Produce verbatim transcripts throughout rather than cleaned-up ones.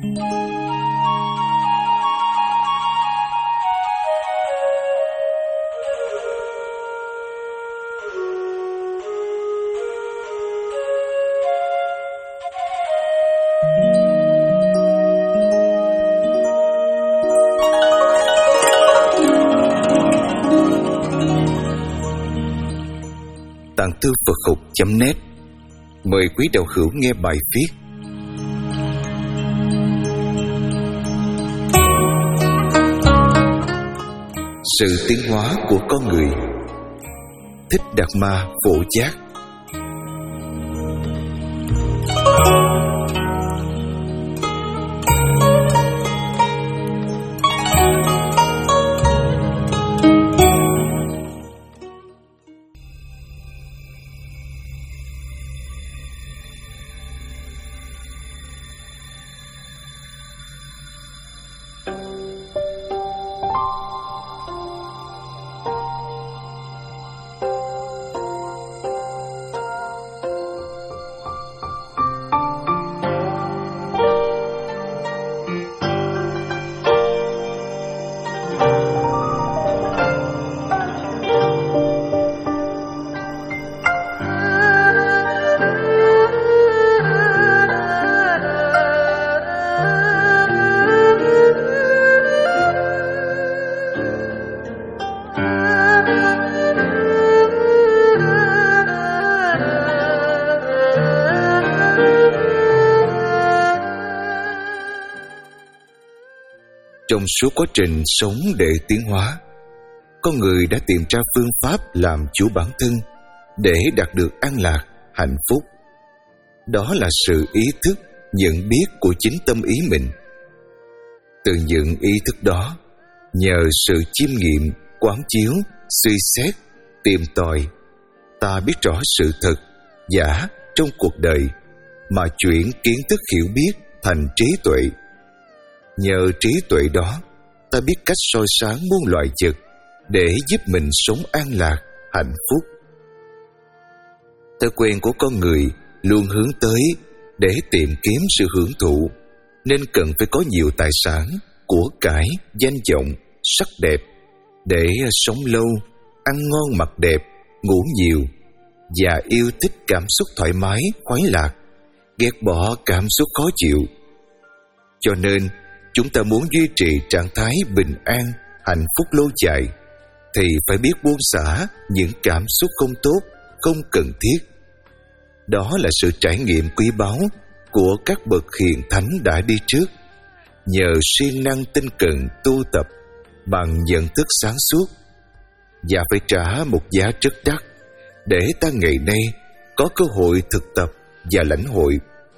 Tạng Tư Phật Học chấm net mời quý đạo hữu nghe bài viết Sự tiến hóa của con người. Thích Đạt Ma Phổ Giác. Trong suốt quá trình sống để tiến hóa, con người đã tìm ra phương pháp làm chủ bản thân để đạt được an lạc, hạnh phúc. Đó là sự ý thức, nhận biết của chính tâm ý mình. Từ những ý thức đó, nhờ sự chiêm nghiệm, quán chiếu, suy xét, tìm tòi, ta biết rõ sự thật, giả trong cuộc đời, mà chuyển kiến thức hiểu biết thành trí tuệ. Nhờ trí tuệ đó, ta biết cách soi sáng muôn loài vật để giúp mình sống an lạc, hạnh phúc. Thói quen của con người luôn hướng tới để tìm kiếm sự hưởng thụ, nên cần phải có nhiều tài sản, của cải, danh vọng, sắc đẹp để sống lâu, ăn ngon mặc đẹp, ngủ nhiều và yêu thích cảm xúc thoải mái, khoái lạc, ghét bỏ cảm xúc khó chịu. Cho nên, chúng ta muốn duy trì trạng thái bình an, hạnh phúc lâu dài thì phải biết buông xả những cảm xúc không tốt, không cần thiết. Đó là sự trải nghiệm quý báu của các bậc hiền thánh đã đi trước, nhờ siêng năng tinh cần tu tập bằng nhận thức sáng suốt, và phải trả một giá rất đắt để ta ngày nay có cơ hội thực tập và lãnh hội.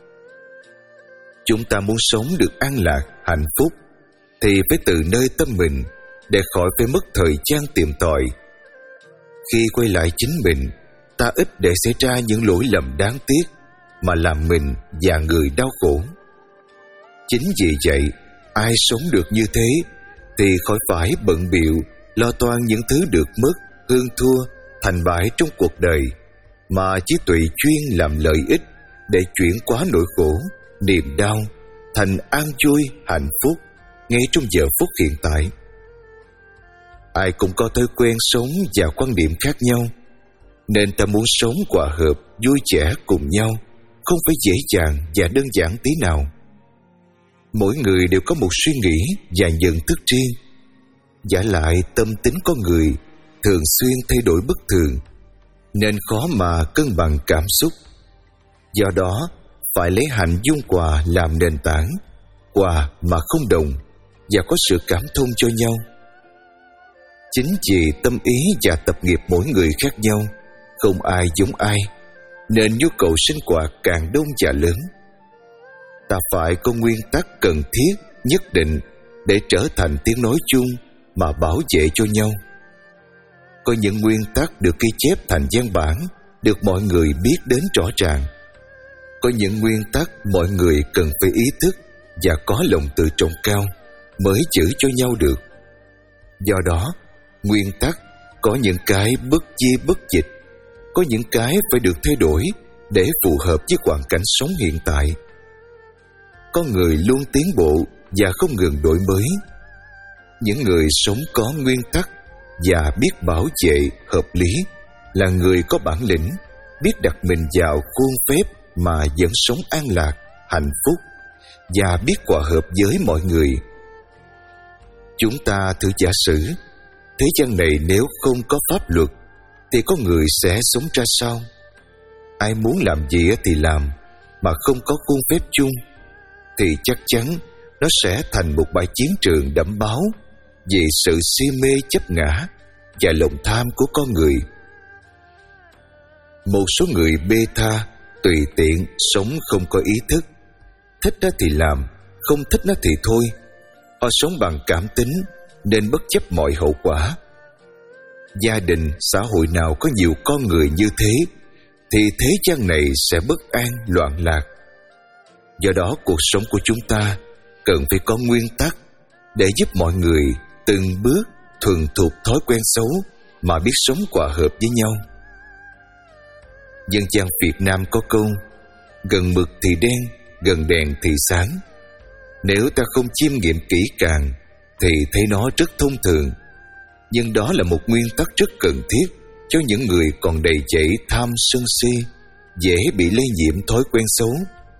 Chúng ta muốn sống được an lạc, hạnh phúc thì phải từ nơi tâm mình, để khỏi phải mất thời gian tìm tòi. Khi quay lại chính mình, ta ít để xảy ra những lỗi lầm đáng tiếc mà làm mình và người đau khổ. Chính vì vậy, ai sống được như thế thì khỏi phải bận bịu lo toan những thứ được mất, hơn thua, thành bại trong cuộc đời, mà chỉ tùy chuyên làm lợi ích để chuyển hóa nỗi khổ, niềm đau thành an vui, hạnh phúc ngay trong giờ phút hiện tại. Ai cũng có thói quen sống và quan điểm khác nhau, nên ta muốn sống hòa hợp, vui vẻ cùng nhau không phải dễ dàng và đơn giản tí nào. Mỗi người đều có một suy nghĩ và nhận thức riêng. Vả lại, tâm tính con người thường xuyên thay đổi bất thường, nên khó mà cân bằng cảm xúc. Do đó, phải lấy hạnh dung hòa làm nền tảng, hòa mà không đồng, và có sự cảm thông cho nhau. Chính vì tâm ý và tập nghiệp mỗi người khác nhau, không ai giống ai, nên nhu cầu sinh hoạt càng đông và lớn. Ta phải có nguyên tắc cần thiết nhất định để trở thành tiếng nói chung mà bảo vệ cho nhau. Có những nguyên tắc được ghi chép thành văn bản, được mọi người biết đến rõ ràng. Có những nguyên tắc mọi người cần phải ý thức và có lòng tự trọng cao mới giữ cho nhau được. Do đó, nguyên tắc có những cái bất di bất dịch, có những cái phải được thay đổi để phù hợp với hoàn cảnh sống hiện tại. con người luôn tiến bộ và không ngừng đổi mới. Những người sống có nguyên tắc và biết bảo vệ hợp lý là người có bản lĩnh, biết đặt mình vào khuôn phép mà vẫn sống an lạc, hạnh phúc và biết hòa hợp với mọi người. Chúng ta thử giả sử, thế gian này nếu không có pháp luật thì có người sẽ sống ra sao? Ai muốn làm gì thì làm, mà không có khuôn phép chung thì chắc chắn nó sẽ thành một bãi chiến trường đẫm máu vì sự si mê chấp ngã và lòng tham của con người. Một số người bê tha, tùy tiện, sống không có ý thức. Thích nó thì làm, không thích nó thì thôi. Họ sống bằng cảm tính nên bất chấp mọi hậu quả. Gia đình, xã hội nào có nhiều con người như thế thì thế gian này sẽ bất an, loạn lạc. Do đó cuộc sống của chúng ta cần phải có nguyên tắc để giúp mọi người từng bước thuần thục thói quen xấu mà biết sống hòa hợp với nhau. Dân gian Việt Nam có câu gần mực thì đen, gần đèn thì sáng. Nếu ta không chiêm nghiệm kỹ càng thì thấy nó rất thông thường, nhưng đó là một nguyên tắc rất cần thiết cho những người còn đầy dẫy tham sân si, dễ bị lây nhiễm thói quen xấu.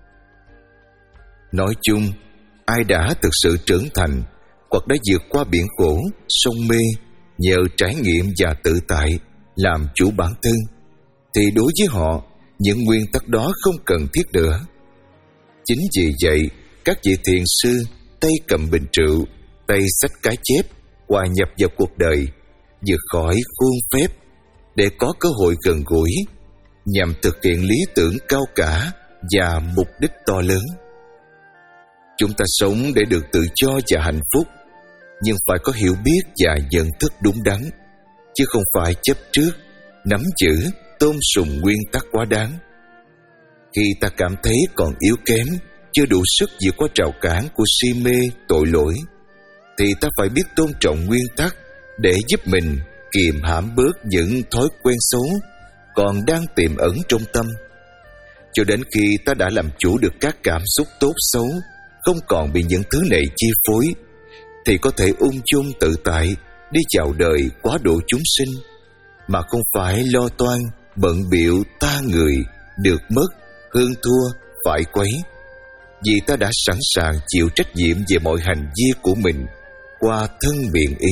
Nói chung, ai đã thực sự trưởng thành hoặc đã vượt qua biển khổ, sông mê nhờ trải nghiệm và tự tại, làm chủ bản thân, thì đối với họ, những nguyên tắc đó không cần thiết nữa. Chính vì vậy, các vị thiền sư tay cầm bình rượu, tay xách cái chép, hòa nhập vào cuộc đời, vượt khỏi khuôn phép để có cơ hội gần gũi, nhằm thực hiện lý tưởng cao cả và mục đích to lớn. Chúng ta sống để được tự do và hạnh phúc, nhưng phải có hiểu biết và nhận thức đúng đắn, chứ không phải chấp trước, nắm giữ, tôn sùng nguyên tắc quá đáng. Khi ta cảm thấy còn yếu kém, chưa đủ sức vượt qua rào cản của si mê, tội lỗi, thì ta phải biết tôn trọng nguyên tắc để giúp mình kiềm hãm bớt những thói quen xấu còn đang tiềm ẩn trong tâm. Cho đến khi ta đã làm chủ được các cảm xúc tốt xấu, không còn bị những thứ này chi phối, thì có thể ung dung tự tại đi chào đời quá độ chúng sinh, mà không phải lo toan, bận bịu ta người, được mất, hơn thua, phải quấy. Vì ta đã sẵn sàng chịu trách nhiệm về mọi hành vi của mình qua thân miệng ý.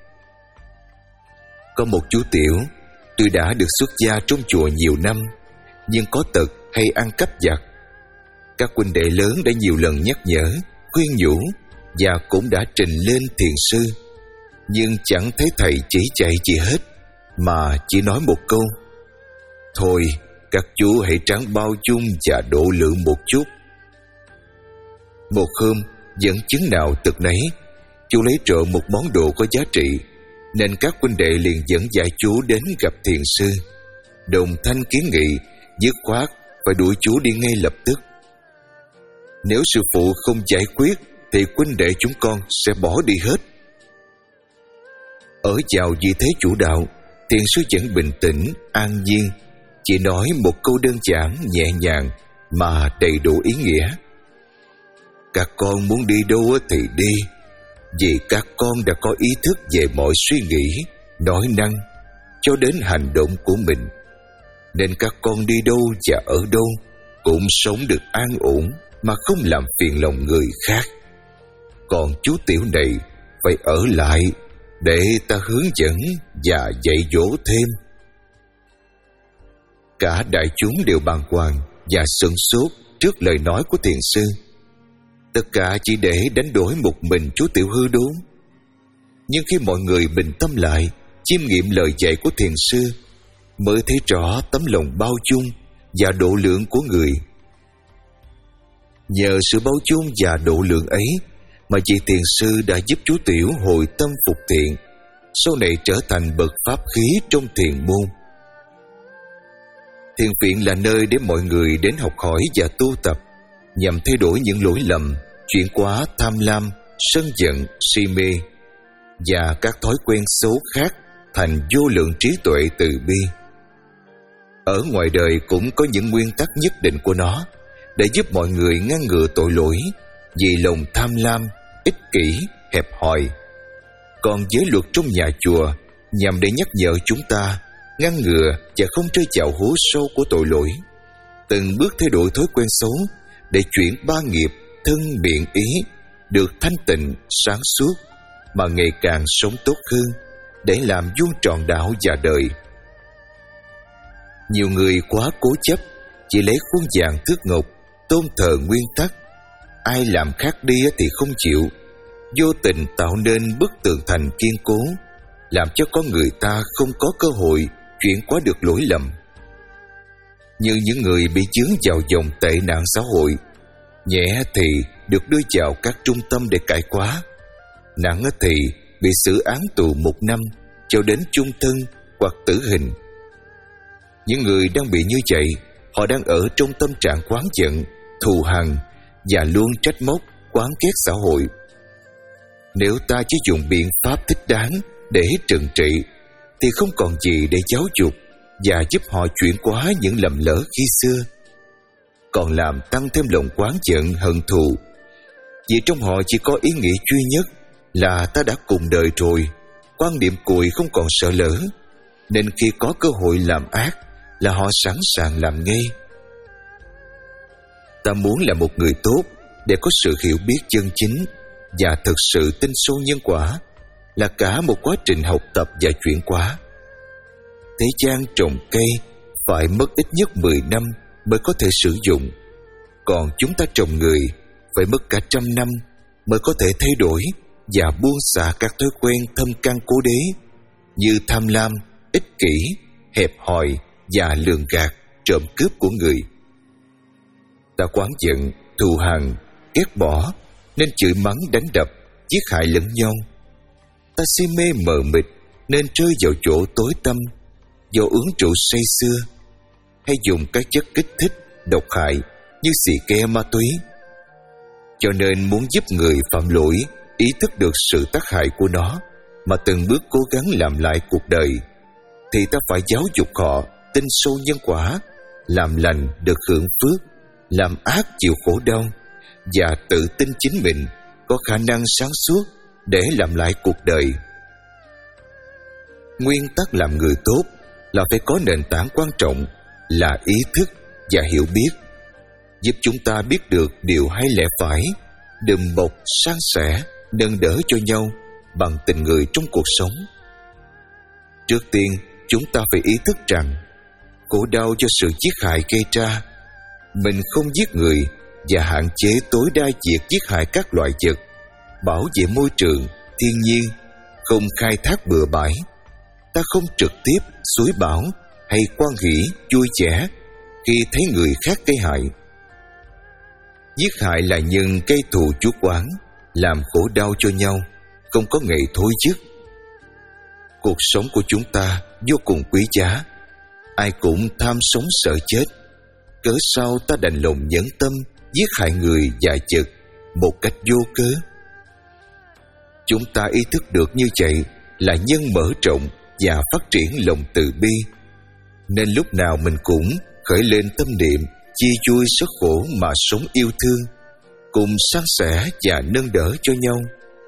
Có một chú Tiểu, tuy đã được xuất gia trong chùa nhiều năm, nhưng có tật hay ăn cắp vặt. Các huynh đệ lớn đã nhiều lần nhắc nhở, khuyên nhủ và cũng đã trình lên thiền sư, nhưng chẳng thấy thầy chỉ dạy gì hết, mà chỉ nói một câu: thôi, các chú hãy ráng bao dung và độ lượng một chút. Một hôm, dẫn chứng nào tật nấy, chú lấy trộm một món đồ có giá trị, nên các huynh đệ liền dẫn dạy chú đến gặp thiền sư, đồng thanh kiến nghị dứt khoát phải đuổi chú đi ngay lập tức. Nếu sư phụ không giải quyết thì huynh đệ chúng con sẽ bỏ đi hết. Ở vào vị thế chủ đạo, thiền sư vẫn bình tĩnh, an nhiên, chỉ nói một câu đơn giản, nhẹ nhàng mà đầy đủ ý nghĩa: các con muốn đi đâu thì đi, vì các con đã có ý thức về mọi suy nghĩ, nói năng cho đến hành động của mình, nên các con đi đâu và ở đâu cũng sống được an ổn mà không làm phiền lòng người khác. Còn chú Tiểu này phải ở lại để ta hướng dẫn và dạy dỗ thêm. Cả đại chúng đều bàng hoàng và sửng sốt trước lời nói của thiền sư. Tất cả chỉ để đánh đổi một mình chú Tiểu hư đốn. Nhưng khi mọi người bình tâm lại, chiêm nghiệm lời dạy của thiền sư, mới thấy rõ tấm lòng bao dung và độ lượng của người. Nhờ sự bao dung và độ lượng ấy mà vị thiền sư đã giúp chú Tiểu hồi tâm phục thiện, sau này trở thành bậc pháp khí trong thiền môn. Thiền viện là nơi để mọi người đến học hỏi và tu tập, nhằm thay đổi những lỗi lầm, chuyển hóa tham lam, sân giận, si mê và các thói quen xấu khác thành vô lượng trí tuệ từ bi. Ở ngoài đời cũng có những nguyên tắc nhất định của nó để giúp mọi người ngăn ngừa tội lỗi vì lòng tham lam, ích kỷ, hẹp hòi. Còn giới luật trong nhà chùa nhằm để nhắc nhở chúng ta ngăn ngừa và không rơi vào hố sâu của tội lỗi, từng bước thay đổi thói quen xấu để chuyển ba nghiệp thân miệng ý được thanh tịnh sáng suốt, mà ngày càng sống tốt hơn để làm vuông tròn đạo và đời. Nhiều người quá cố chấp, chỉ lấy khuôn vàng thước ngọc, tôn thờ nguyên tắc. Ai làm khác đi thì không chịu, vô tình tạo nên bức tường thành kiên cố, làm cho con người ta không có cơ hội chuyển qua được lỗi lầm. Như những người bị chướng vào dòng tệ nạn xã hội, nhẹ thì được đưa vào các trung tâm để cải hóa, nặng thì bị xử án tù một năm cho đến chung thân hoặc tử hình. Những người đang bị như vậy, họ đang ở trong tâm trạng oán giận, thù hằn và luôn trách móc, oán ghét xã hội. Nếu ta chỉ dùng biện pháp thích đáng để trừng trị, thì không còn gì để giáo dục và giúp họ chuyển hóa những lầm lỡ khi xưa, còn làm tăng thêm lòng oán giận hận thù. Vì trong họ chỉ có ý nghĩ duy nhất là ta đã cùng đời rồi, quan niệm cùi không còn sợ lỡ, nên khi có cơ hội làm ác là họ sẵn sàng làm ngay. Ta muốn là một người tốt để có sự hiểu biết chân chính và thực sự tin sâu nhân quả là cả một quá trình học tập và chuyển hóa. Thế gian trồng cây phải mất ít nhất mười năm mới có thể sử dụng, còn chúng ta trồng người phải mất cả trăm năm mới có thể thay đổi và buông xả các thói quen thâm căn cố đế như tham lam, ích kỷ, hẹp hòi và lường gạt, trộm cướp của người. Ta oán giận, thù hằn, ghét bỏ nên chửi mắng đánh đập, giết hại lẫn nhau. Ta si mê mờ mịt nên rơi vào chỗ tối tăm do uống rượu say sưa, hay dùng các chất kích thích độc hại như xì ke, ma túy. Cho nên muốn giúp người phạm lỗi ý thức được sự tác hại của nó mà từng bước cố gắng làm lại cuộc đời, thì ta phải giáo dục họ tin sâu nhân quả, làm lành được hưởng phước, làm ác chịu khổ đau, và tự tin chính mình có khả năng sáng suốt để làm lại cuộc đời. Nguyên tắc làm người tốt là phải có nền tảng quan trọng là ý thức và hiểu biết, giúp chúng ta biết được điều hay lẽ phải, đùm bọc, san sẻ, nâng đỡ cho nhau bằng tình người trong cuộc sống. Trước tiên, chúng ta phải ý thức rằng khổ đau do sự giết hại gây ra, mình không giết người và hạn chế tối đa việc giết hại các loài vật, bảo vệ môi trường, thiên nhiên, không khai thác bừa bãi. Ta không trực tiếp xúi bảo hay quan hỷ vui vẻ khi thấy người khác gây hại. Giết hại là nhân gây thù chuốc oán, làm khổ đau cho nhau, không có ngày thôi dứt. Cuộc sống của chúng ta vô cùng quý giá, ai cũng tham sống sợ chết, cớ sao ta đành lòng nhẫn tâm giết hại người và vật một cách vô cớ? Chúng ta ý thức được như vậy là nhân mở rộng và phát triển lòng từ bi, nên lúc nào mình cũng khởi lên tâm niệm chia vui sức khổ mà sống yêu thương, cùng san sẻ và nâng đỡ cho nhau.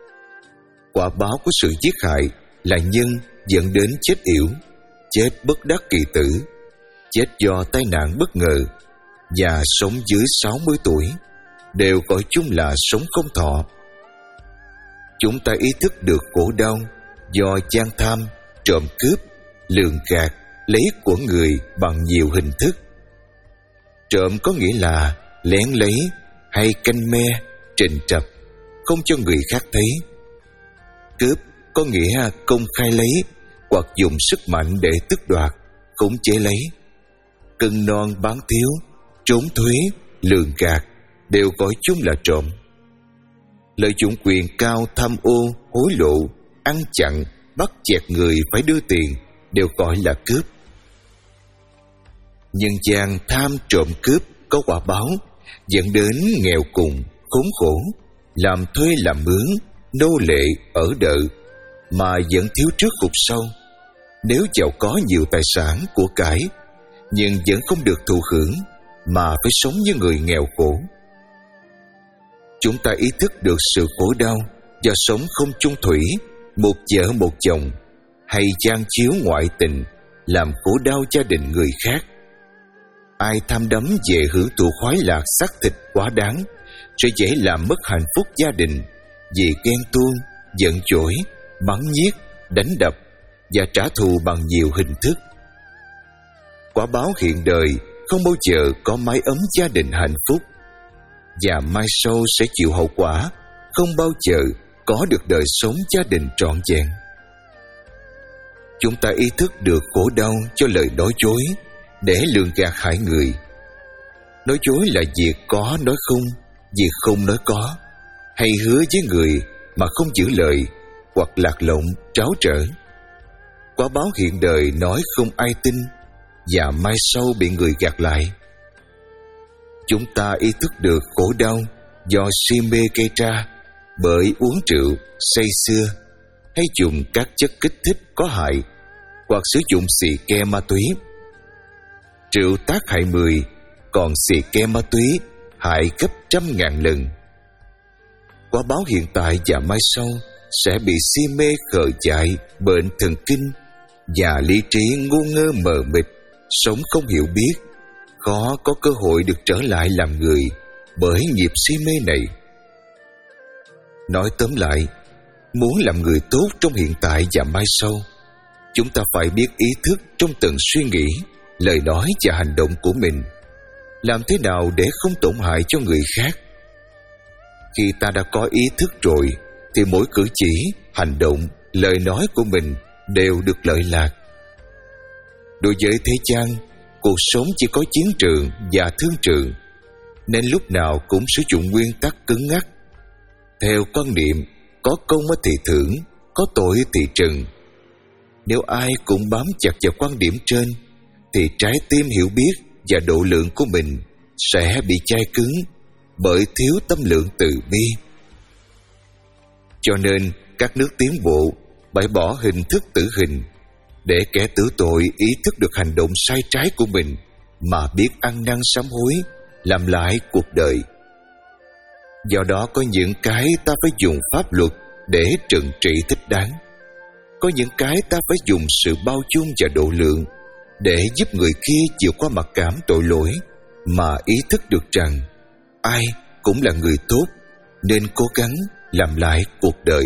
Quả báo của sự giết hại là nhân dẫn đến chết yểu, chết bất đắc kỳ tử, chết do tai nạn bất ngờ, và sống dưới sáu mươi tuổi đều gọi chung là sống không thọ. Chúng ta ý thức được khổ đau do gian tham, trộm cướp, lường gạt, lấy của người bằng nhiều hình thức. Trộm có nghĩa là lén lấy hay canh me, trình trập, không cho người khác thấy. Cướp có nghĩa công khai lấy hoặc dùng sức mạnh để tước đoạt, khống chế lấy. Cân non bán thiếu, trốn thuế, lường gạt đều gọi chung là trộm. Lợi dụng quyền cao, tham ô, hối lộ, ăn chặn, bắt chẹt người phải đưa tiền đều gọi là cướp. Nhân gian tham trộm cướp có quả báo dẫn đến nghèo cùng, khốn khổ, làm thuê làm mướn, nô lệ ở đợ, mà vẫn thiếu trước hụt sau. Nếu giàu có nhiều tài sản của cải nhưng vẫn không được thụ hưởng, mà phải sống như người nghèo khổ. Chúng ta ý thức được sự khổ đau do sống không chung thủy, một vợ một chồng, hay chan chiếu ngoại tình làm khổ đau gia đình người khác. Ai tham đắm về hưởng thụ khoái lạc xác thịt quá đáng sẽ dễ làm mất hạnh phúc gia đình vì ghen tuông, giận dỗi, mắng nhiếc, đánh đập và trả thù bằng nhiều hình thức. Quả báo hiện đời không bao giờ có mái ấm gia đình hạnh phúc, và mai sau sẽ chịu hậu quả không bao giờ có được đời sống gia đình trọn vẹn. Chúng ta ý thức được khổ đau cho lời nói dối để lường gạt hại người. Nói dối là việc có nói không, việc không nói có, hay hứa với người mà không giữ lời, hoặc lạc lộng, tráo trở. Quả báo hiện đời nói không ai tin, và mai sau bị người gạt lại. Chúng ta ý thức được khổ đau do si mê gây ra bởi uống rượu, say sưa, hay dùng các chất kích thích có hại, hoặc sử dụng xì ke ma túy. Rượu tác hại mười, còn xì ke ma túy hại gấp trăm ngàn lần. Quả báo hiện tại và mai sau sẽ bị si mê khờ dại, bệnh thần kinh và lý trí ngu ngơ mờ mịt, sống không hiểu biết, khó có cơ hội được trở lại làm người bởi nghiệp si mê này. Nói tóm lại, muốn làm người tốt trong hiện tại và mai sau, chúng ta phải biết ý thức trong từng suy nghĩ, lời nói và hành động của mình, làm thế nào để không tổn hại cho người khác. Khi ta đã có ý thức rồi thì mỗi cử chỉ, hành động, lời nói của mình đều được lợi lạc. Đối với thế gian, cuộc sống chỉ có chiến trường và thương trường, nên lúc nào cũng sử dụng nguyên tắc cứng ngắc. Theo quan niệm có công thì thưởng, có tội thì trừng. Nếu ai cũng bám chặt vào quan điểm trên thì trái tim hiểu biết và độ lượng của mình sẽ bị chai cứng bởi thiếu tâm lượng từ bi. Cho nên các nước tiến bộ bãi bỏ hình thức tử hình để kẻ tử tội ý thức được hành động sai trái của mình mà biết ăn năn sám hối, làm lại cuộc đời. Do đó có những cái ta phải dùng pháp luật để trừng trị thích đáng. Có những cái ta phải dùng sự bao dung và độ lượng để giúp người kia chịu qua mặc cảm tội lỗi mà ý thức được rằng ai cũng là người tốt nên cố gắng làm lại cuộc đời.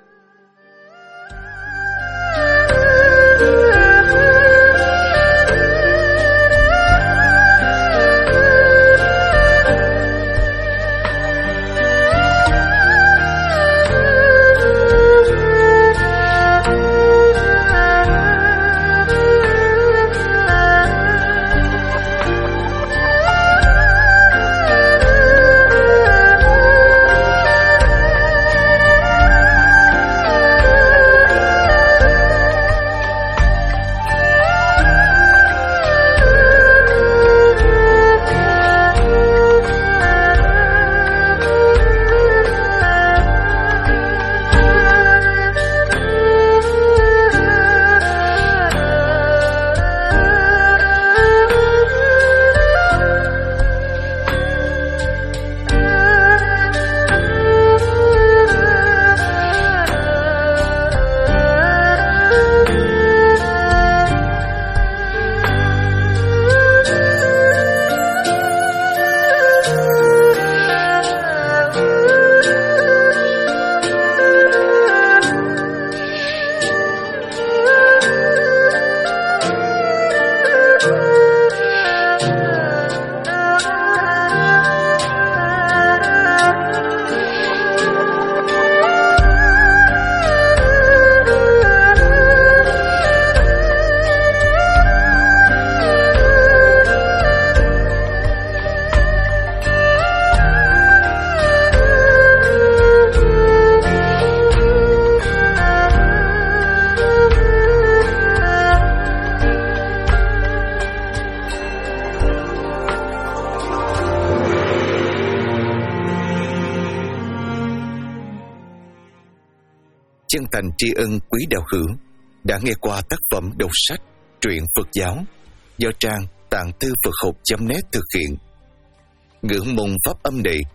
Chân thành tri ân quý đạo hữu đã nghe qua tác phẩm đọc sách Truyện Phật giáo do trang tạng thư Phật học chấm net thực hiện. Ngưỡng mong pháp âm này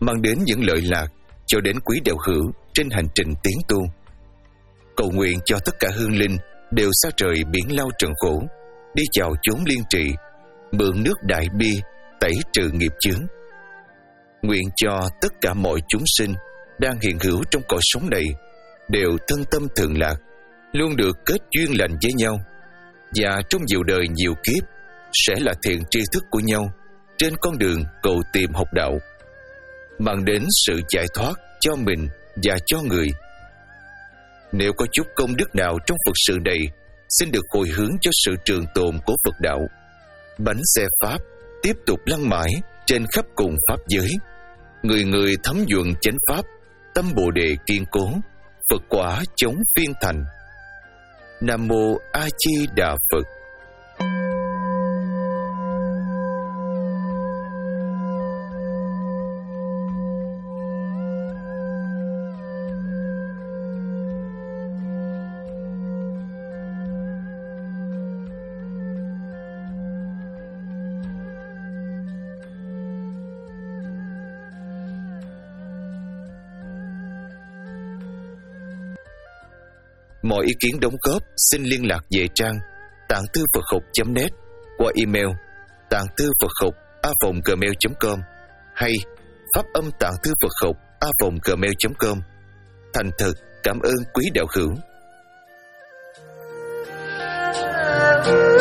mang đến những lợi lạc cho đến quý đạo hữu trên hành trình tiến tu. Cầu nguyện cho tất cả hương linh đều xa rời biển lao trần khổ, đi vào chốn liên trị, mượn nước đại bi tẩy trừ nghiệp chướng. Nguyện cho tất cả mọi chúng sinh đang hiện hữu trong cõi sống này đều thân tâm thường lạc, luôn được kết duyên lành với nhau, và trong nhiều đời nhiều kiếp sẽ là thiện tri thức của nhau trên con đường cầu tìm học đạo, mang đến sự giải thoát cho mình và cho người. Nếu có chút công đức nào trong Phật sự này, xin được hồi hướng cho sự trường tồn của Phật đạo. Bánh xe Pháp tiếp tục lăn mãi trên khắp cùng Pháp giới, người người thấm nhuần chánh Pháp, tâm Bồ Đề kiên cố, Phật quả chống phiên thành. Nam Mô A Di Đà Phật. Mọi ý kiến đóng góp xin liên lạc về trang tạng thư Phật học chấm net qua email tạng thư Phật học a vòng gmail chấm com hay pháp âm tạng thư Phật học a vòng gmail chấm com. Thành thật cảm ơn quý đạo hữu.